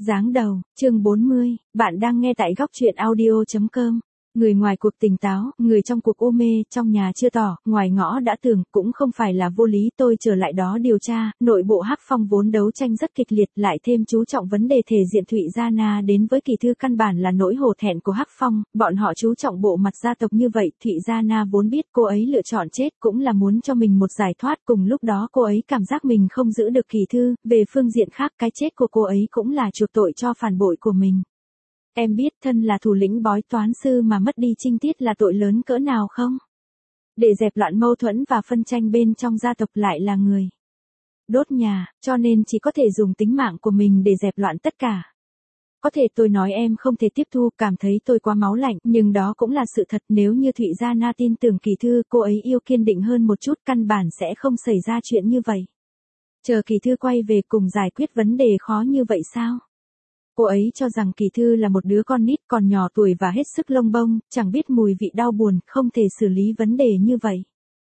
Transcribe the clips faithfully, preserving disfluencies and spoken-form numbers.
Giáng đầu, chương bốn mươi, bạn đang nghe tại góc truyện audio chấm com. Người ngoài cuộc tỉnh táo, người trong cuộc u mê, trong nhà chưa tỏ, ngoài ngõ đã tường, cũng không phải là vô lý. Tôi trở lại đó điều tra, nội bộ Hắc Phong vốn đấu tranh rất kịch liệt, lại thêm chú trọng vấn đề thể diện Thụy Gia Na đến với Kỳ Thư căn bản là nỗi hổ thẹn của Hắc Phong, bọn họ chú trọng bộ mặt gia tộc như vậy, Thụy Gia Na vốn biết cô ấy lựa chọn chết cũng là muốn cho mình một giải thoát, cùng lúc đó cô ấy cảm giác mình không giữ được Kỳ Thư, về phương diện khác cái chết của cô ấy cũng là chuộc tội cho phản bội của mình. Em biết thân là thủ lĩnh bói toán sư mà mất đi trinh tiết là tội lớn cỡ nào không? Để dẹp loạn mâu thuẫn và phân tranh bên trong gia tộc lại là người đốt nhà, cho nên chỉ có thể dùng tính mạng của mình để dẹp loạn tất cả. Có thể tôi nói em không thể tiếp thu, cảm thấy tôi quá máu lạnh, nhưng đó cũng là sự thật. Nếu như Thụy Gia Na tin tưởng Kỳ Thư, cô ấy yêu kiên định hơn một chút, căn bản sẽ không xảy ra chuyện như vậy. Chờ Kỳ Thư quay về cùng giải quyết vấn đề khó như vậy sao? Cô ấy cho rằng Kỳ Thư là một đứa con nít còn nhỏ tuổi và hết sức lông bông, chẳng biết mùi vị đau buồn, không thể xử lý vấn đề như vậy.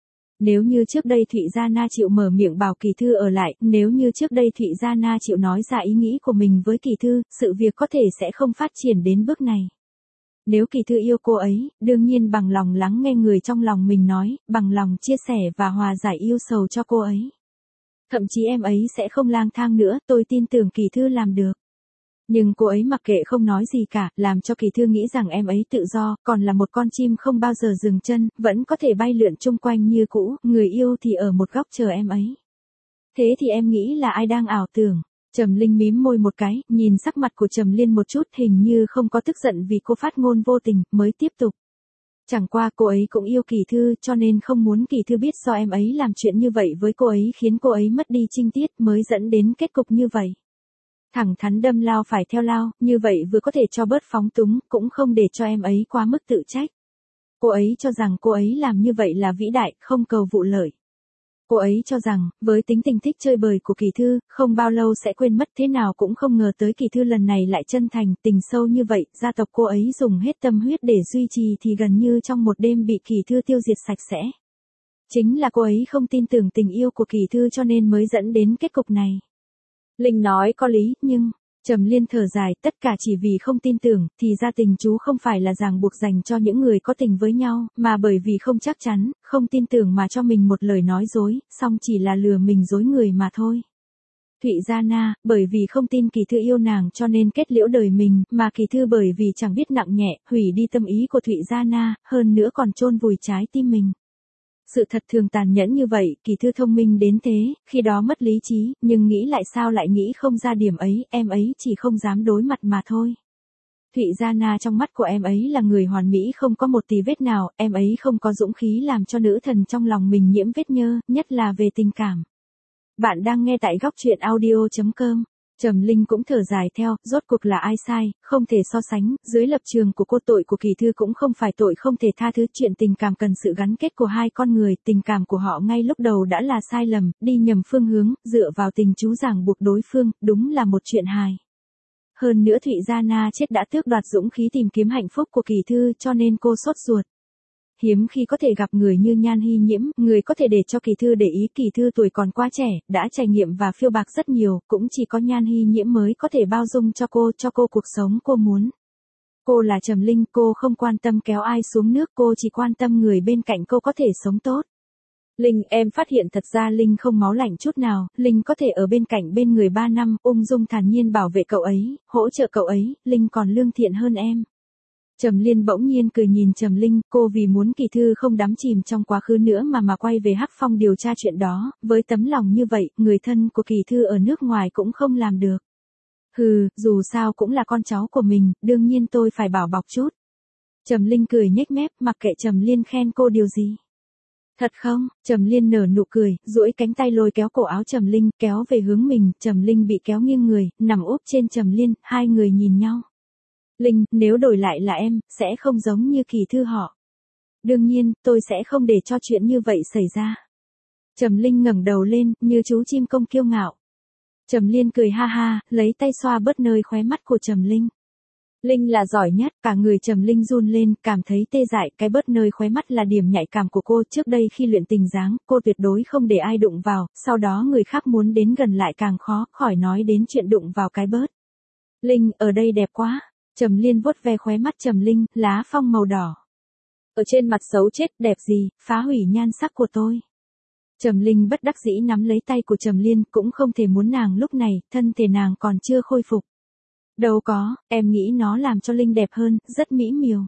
Nếu như trước đây Thụy Gia Na chịu mở miệng bảo Kỳ Thư ở lại, nếu như trước đây Thụy Gia Na chịu nói ra ý nghĩ của mình với Kỳ Thư, sự việc có thể sẽ không phát triển đến bước này. Nếu Kỳ Thư yêu cô ấy, đương nhiên bằng lòng lắng nghe người trong lòng mình nói, bằng lòng chia sẻ và hòa giải yêu sầu cho cô ấy. Thậm chí em ấy sẽ không lang thang nữa, tôi tin tưởng Kỳ Thư làm được. Nhưng cô ấy mặc kệ không nói gì cả, làm cho Kỳ Thư nghĩ rằng em ấy tự do, còn là một con chim không bao giờ dừng chân, vẫn có thể bay lượn chung quanh như cũ, người yêu thì ở một góc chờ em ấy. Thế thì em nghĩ là ai đang ảo tưởng? Trầm Linh mím môi một cái, nhìn sắc mặt của Trầm Liên một chút, hình như không có tức giận vì cô phát ngôn vô tình, mới tiếp tục. Chẳng qua cô ấy cũng yêu Kỳ Thư, cho nên không muốn Kỳ Thư biết do em ấy làm chuyện như vậy với cô ấy khiến cô ấy mất đi trinh tiết mới dẫn đến kết cục như vậy. Thẳng thắn đâm lao phải theo lao, như vậy vừa có thể cho bớt phóng túng, cũng không để cho em ấy quá mức tự trách. Cô ấy cho rằng cô ấy làm như vậy là vĩ đại, không cầu vụ lợi. Cô ấy cho rằng, với tính tình thích chơi bời của Kỳ Thư, không bao lâu sẽ quên mất, thế nào cũng không ngờ tới Kỳ Thư lần này lại chân thành, tình sâu như vậy, gia tộc cô ấy dùng hết tâm huyết để duy trì thì gần như trong một đêm bị Kỳ Thư tiêu diệt sạch sẽ. Chính là cô ấy không tin tưởng tình yêu của Kỳ Thư cho nên mới dẫn đến kết cục này. Linh nói có lý, nhưng, Trầm Liên thở dài, tất cả chỉ vì không tin tưởng, thì ra tình chú không phải là ràng buộc dành cho những người có tình với nhau, mà bởi vì không chắc chắn, không tin tưởng mà cho mình một lời nói dối, song chỉ là lừa mình dối người mà thôi. Thụy Gia Na, bởi vì không tin Kỳ Thư yêu nàng cho nên kết liễu đời mình, mà Kỳ Thư bởi vì chẳng biết nặng nhẹ, hủy đi tâm ý của Thụy Gia Na, hơn nữa còn chôn vùi trái tim mình. Sự thật thường tàn nhẫn như vậy, Kỳ Thư thông minh đến thế, khi đó mất lý trí, nhưng nghĩ lại sao lại nghĩ không ra điểm ấy, em ấy chỉ không dám đối mặt mà thôi. Thụy Gia Na trong mắt của em ấy là người hoàn mỹ không có một tí vết nào, em ấy không có dũng khí làm cho nữ thần trong lòng mình nhiễm vết nhơ, nhất là về tình cảm. Bạn đang nghe tại góc truyện audio chấm com. Trầm Linh cũng thở dài theo, rốt cuộc là ai sai, không thể so sánh, dưới lập trường của cô tội của Kỳ Thư cũng không phải tội không thể tha thứ, chuyện tình cảm cần sự gắn kết của hai con người, tình cảm của họ ngay lúc đầu đã là sai lầm, đi nhầm phương hướng, dựa vào tình chú ràng buộc đối phương, đúng là một chuyện hài. Hơn nữa Thụy Gia Na chết đã tước đoạt dũng khí tìm kiếm hạnh phúc của Kỳ Thư cho nên cô sốt ruột. Hiếm khi có thể gặp người như Nhan Hy Nhiễm, người có thể để cho Kỳ Thư để ý. Kỳ Thư tuổi còn quá trẻ, đã trải nghiệm và phiêu bạc rất nhiều, cũng chỉ có Nhan Hy Nhiễm mới có thể bao dung cho cô, cho cô cuộc sống cô muốn. Cô là Trầm Linh, cô không quan tâm kéo ai xuống nước, cô chỉ quan tâm người bên cạnh cô có thể sống tốt. Linh, em phát hiện thật ra Linh không máu lạnh chút nào, Linh có thể ở bên cạnh bên người ba năm, ung dung thản nhiên bảo vệ cậu ấy, hỗ trợ cậu ấy, Linh còn lương thiện hơn em. Trầm Liên bỗng nhiên cười nhìn Trầm Linh, cô vì muốn Kỳ Thư không đắm chìm trong quá khứ nữa mà mà quay về Hắc Phong điều tra chuyện đó, với tấm lòng như vậy, người thân của Kỳ Thư ở nước ngoài cũng không làm được. Hừ, dù sao cũng là con cháu của mình, đương nhiên tôi phải bảo bọc chút. Trầm Linh cười nhếch mép, mặc kệ Trầm Liên khen cô điều gì. Thật không? Trầm Liên nở nụ cười, duỗi cánh tay lôi kéo cổ áo Trầm Linh, kéo về hướng mình, Trầm Linh bị kéo nghiêng người, nằm úp trên Trầm Liên, hai người nhìn nhau. Linh, nếu đổi lại là em, sẽ không giống như Kỳ Thư họ. Đương nhiên, tôi sẽ không để cho chuyện như vậy xảy ra. Trầm Linh ngẩng đầu lên, như chú chim công kiêu ngạo. Trầm Liên cười ha ha, lấy tay xoa bớt nơi khóe mắt của Trầm Linh. Linh là giỏi nhất, cả người Trầm Linh run lên, cảm thấy tê dại, cái bớt nơi khóe mắt là điểm nhạy cảm của cô, trước đây khi luyện tình dáng, cô tuyệt đối không để ai đụng vào, sau đó người khác muốn đến gần lại càng khó, khỏi nói đến chuyện đụng vào cái bớt. Linh, ở đây đẹp quá. Trầm Liên vuốt ve khóe mắt Trầm Linh, lá phong màu đỏ. Ở trên mặt xấu chết, đẹp gì, phá hủy nhan sắc của tôi. Trầm Linh bất đắc dĩ nắm lấy tay của Trầm Liên, cũng không thể muốn nàng lúc này, thân thể nàng còn chưa khôi phục. Đâu có, em nghĩ nó làm cho Linh đẹp hơn, rất mỹ miều.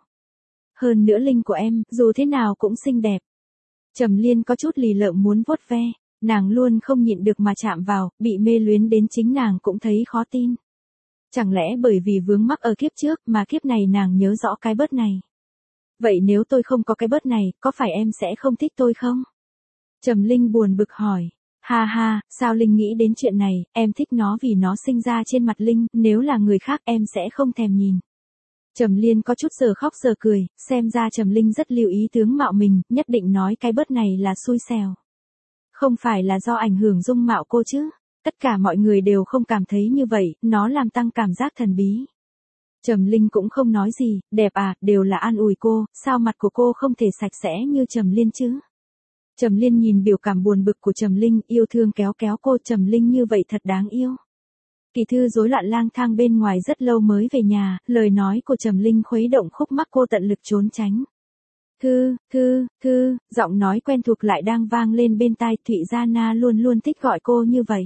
Hơn nữa Linh của em, dù thế nào cũng xinh đẹp. Trầm Liên có chút lì lợm muốn vuốt ve, nàng luôn không nhịn được mà chạm vào, bị mê luyến đến chính nàng cũng thấy khó tin. Chẳng lẽ bởi vì vướng mắc ở kiếp trước mà kiếp này nàng nhớ rõ cái bớt này. Vậy nếu tôi không có cái bớt này, có phải em sẽ không thích tôi không? Trầm Linh buồn bực hỏi. Ha ha, sao Linh nghĩ đến chuyện này, em thích nó vì nó sinh ra trên mặt Linh, nếu là người khác em sẽ không thèm nhìn. Trầm Liên có chút giờ khóc giờ cười, xem ra Trầm Linh rất lưu ý tướng mạo mình, nhất định nói cái bớt này là xui xẻo. Không phải là do ảnh hưởng dung mạo cô chứ, tất cả mọi người đều không cảm thấy như vậy, nó làm tăng cảm giác thần bí. Trầm Linh cũng không nói gì, đẹp à, đều là an ủi cô, sao mặt của cô không thể sạch sẽ như Trầm Liên chứ? Trầm Liên nhìn biểu cảm buồn bực của Trầm Linh, yêu thương kéo kéo cô, Trầm Linh như vậy thật đáng yêu. Kỳ Thư rối loạn lang thang bên ngoài rất lâu mới về nhà, lời nói của Trầm Linh khuấy động khúc mắc cô tận lực trốn tránh. Thư, Thư, Thư, giọng nói quen thuộc lại đang vang lên bên tai, Thụy Gia Na luôn luôn thích gọi cô như vậy.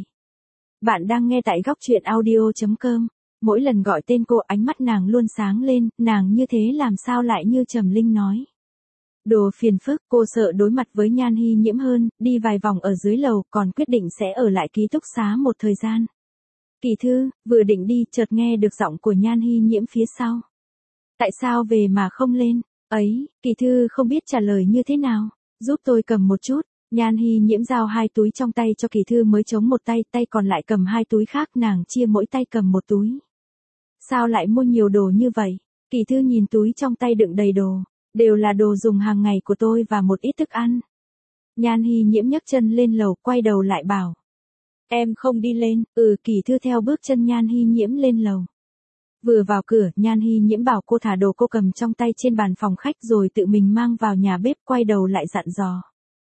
Bạn đang nghe tại góc truyện audio chấm com. Mỗi lần gọi tên cô ánh mắt nàng luôn sáng lên, nàng như thế làm sao lại như Trầm Linh nói. Đồ phiền phức, cô sợ đối mặt với Nhan Hy Nhiễm hơn, đi vài vòng ở dưới lầu, còn quyết định sẽ ở lại ký túc xá một thời gian. Kỳ Thư, vừa định đi, chợt nghe được giọng của Nhan Hy Nhiễm phía sau. Tại sao về mà không lên? Ấy, Kỳ Thư không biết trả lời như thế nào. Giúp tôi cầm một chút. Nhan Hy Nhiễm giao hai túi trong tay cho Kỳ Thư mới chống một tay, tay còn lại cầm hai túi khác, nàng chia mỗi tay cầm một túi. Sao lại mua nhiều đồ như vậy? Kỳ Thư nhìn túi trong tay đựng đầy đồ. Đều là đồ dùng hàng ngày của tôi và một ít thức ăn. Nhan Hy Nhiễm nhấc chân lên lầu, quay đầu lại bảo. Em không đi lên, ừ. Kỳ Thư theo bước chân Nhan Hy Nhiễm lên lầu. Vừa vào cửa, Nhan Hy Nhiễm bảo cô thả đồ cô cầm trong tay trên bàn phòng khách rồi tự mình mang vào nhà bếp, quay đầu lại dặn dò.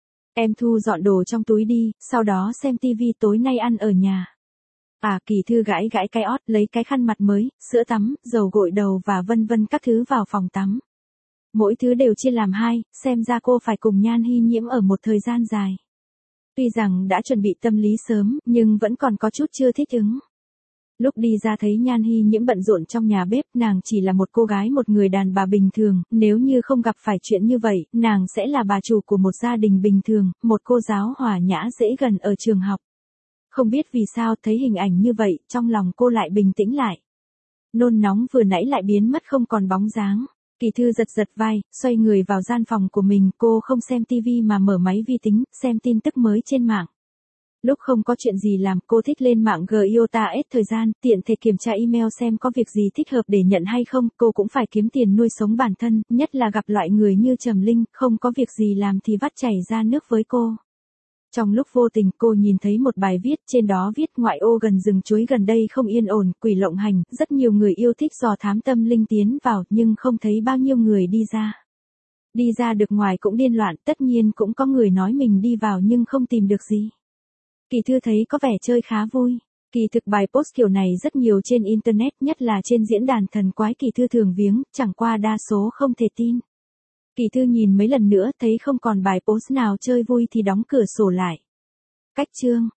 Em thu dọn đồ trong túi đi, sau đó xem tivi tối nay ăn ở nhà. À, Kỳ Thư gãi gãi cái ót, lấy cái khăn mặt mới, sữa tắm, dầu gội đầu và vân vân các thứ vào phòng tắm. Mỗi thứ đều chia làm hai, xem ra cô phải cùng Nhan Hy Nhiễm ở một thời gian dài. Tuy rằng đã chuẩn bị tâm lý sớm, nhưng vẫn còn có chút chưa thích ứng. Lúc đi ra thấy Nhan Hy Nhiễm bận rộn trong nhà bếp, nàng chỉ là một cô gái, một người đàn bà bình thường, nếu như không gặp phải chuyện như vậy, nàng sẽ là bà chủ của một gia đình bình thường, một cô giáo hòa nhã dễ gần ở trường học. Không biết vì sao thấy hình ảnh như vậy, trong lòng cô lại bình tĩnh lại. Nôn nóng vừa nãy lại biến mất không còn bóng dáng. Kỳ Thư giật giật vai, xoay người vào gian phòng của mình, cô không xem tivi mà mở máy vi tính, xem tin tức mới trên mạng. Lúc không có chuyện gì làm, cô thích lên mạng giê i o tê ét thời gian, tiện thể kiểm tra email xem có việc gì thích hợp để nhận hay không, cô cũng phải kiếm tiền nuôi sống bản thân, nhất là gặp loại người như Trầm Linh, không có việc gì làm thì vắt chảy ra nước với cô. Trong lúc vô tình cô nhìn thấy một bài viết, trên đó viết ngoại ô gần rừng chuối gần đây không yên ổn, quỷ lộng hành, rất nhiều người yêu thích dò thám tâm linh tiến vào, nhưng không thấy bao nhiêu người đi ra. Đi ra được ngoài cũng điên loạn, tất nhiên cũng có người nói mình đi vào nhưng không tìm được gì. Kỳ Thư thấy có vẻ chơi khá vui. Kỳ thực bài post kiểu này rất nhiều trên internet, nhất là trên diễn đàn thần quái Kỳ Thư thường viếng, chẳng qua đa số không thể tin. Kỳ Thư nhìn mấy lần nữa thấy không còn bài post nào chơi vui thì đóng cửa sổ lại. Cách chương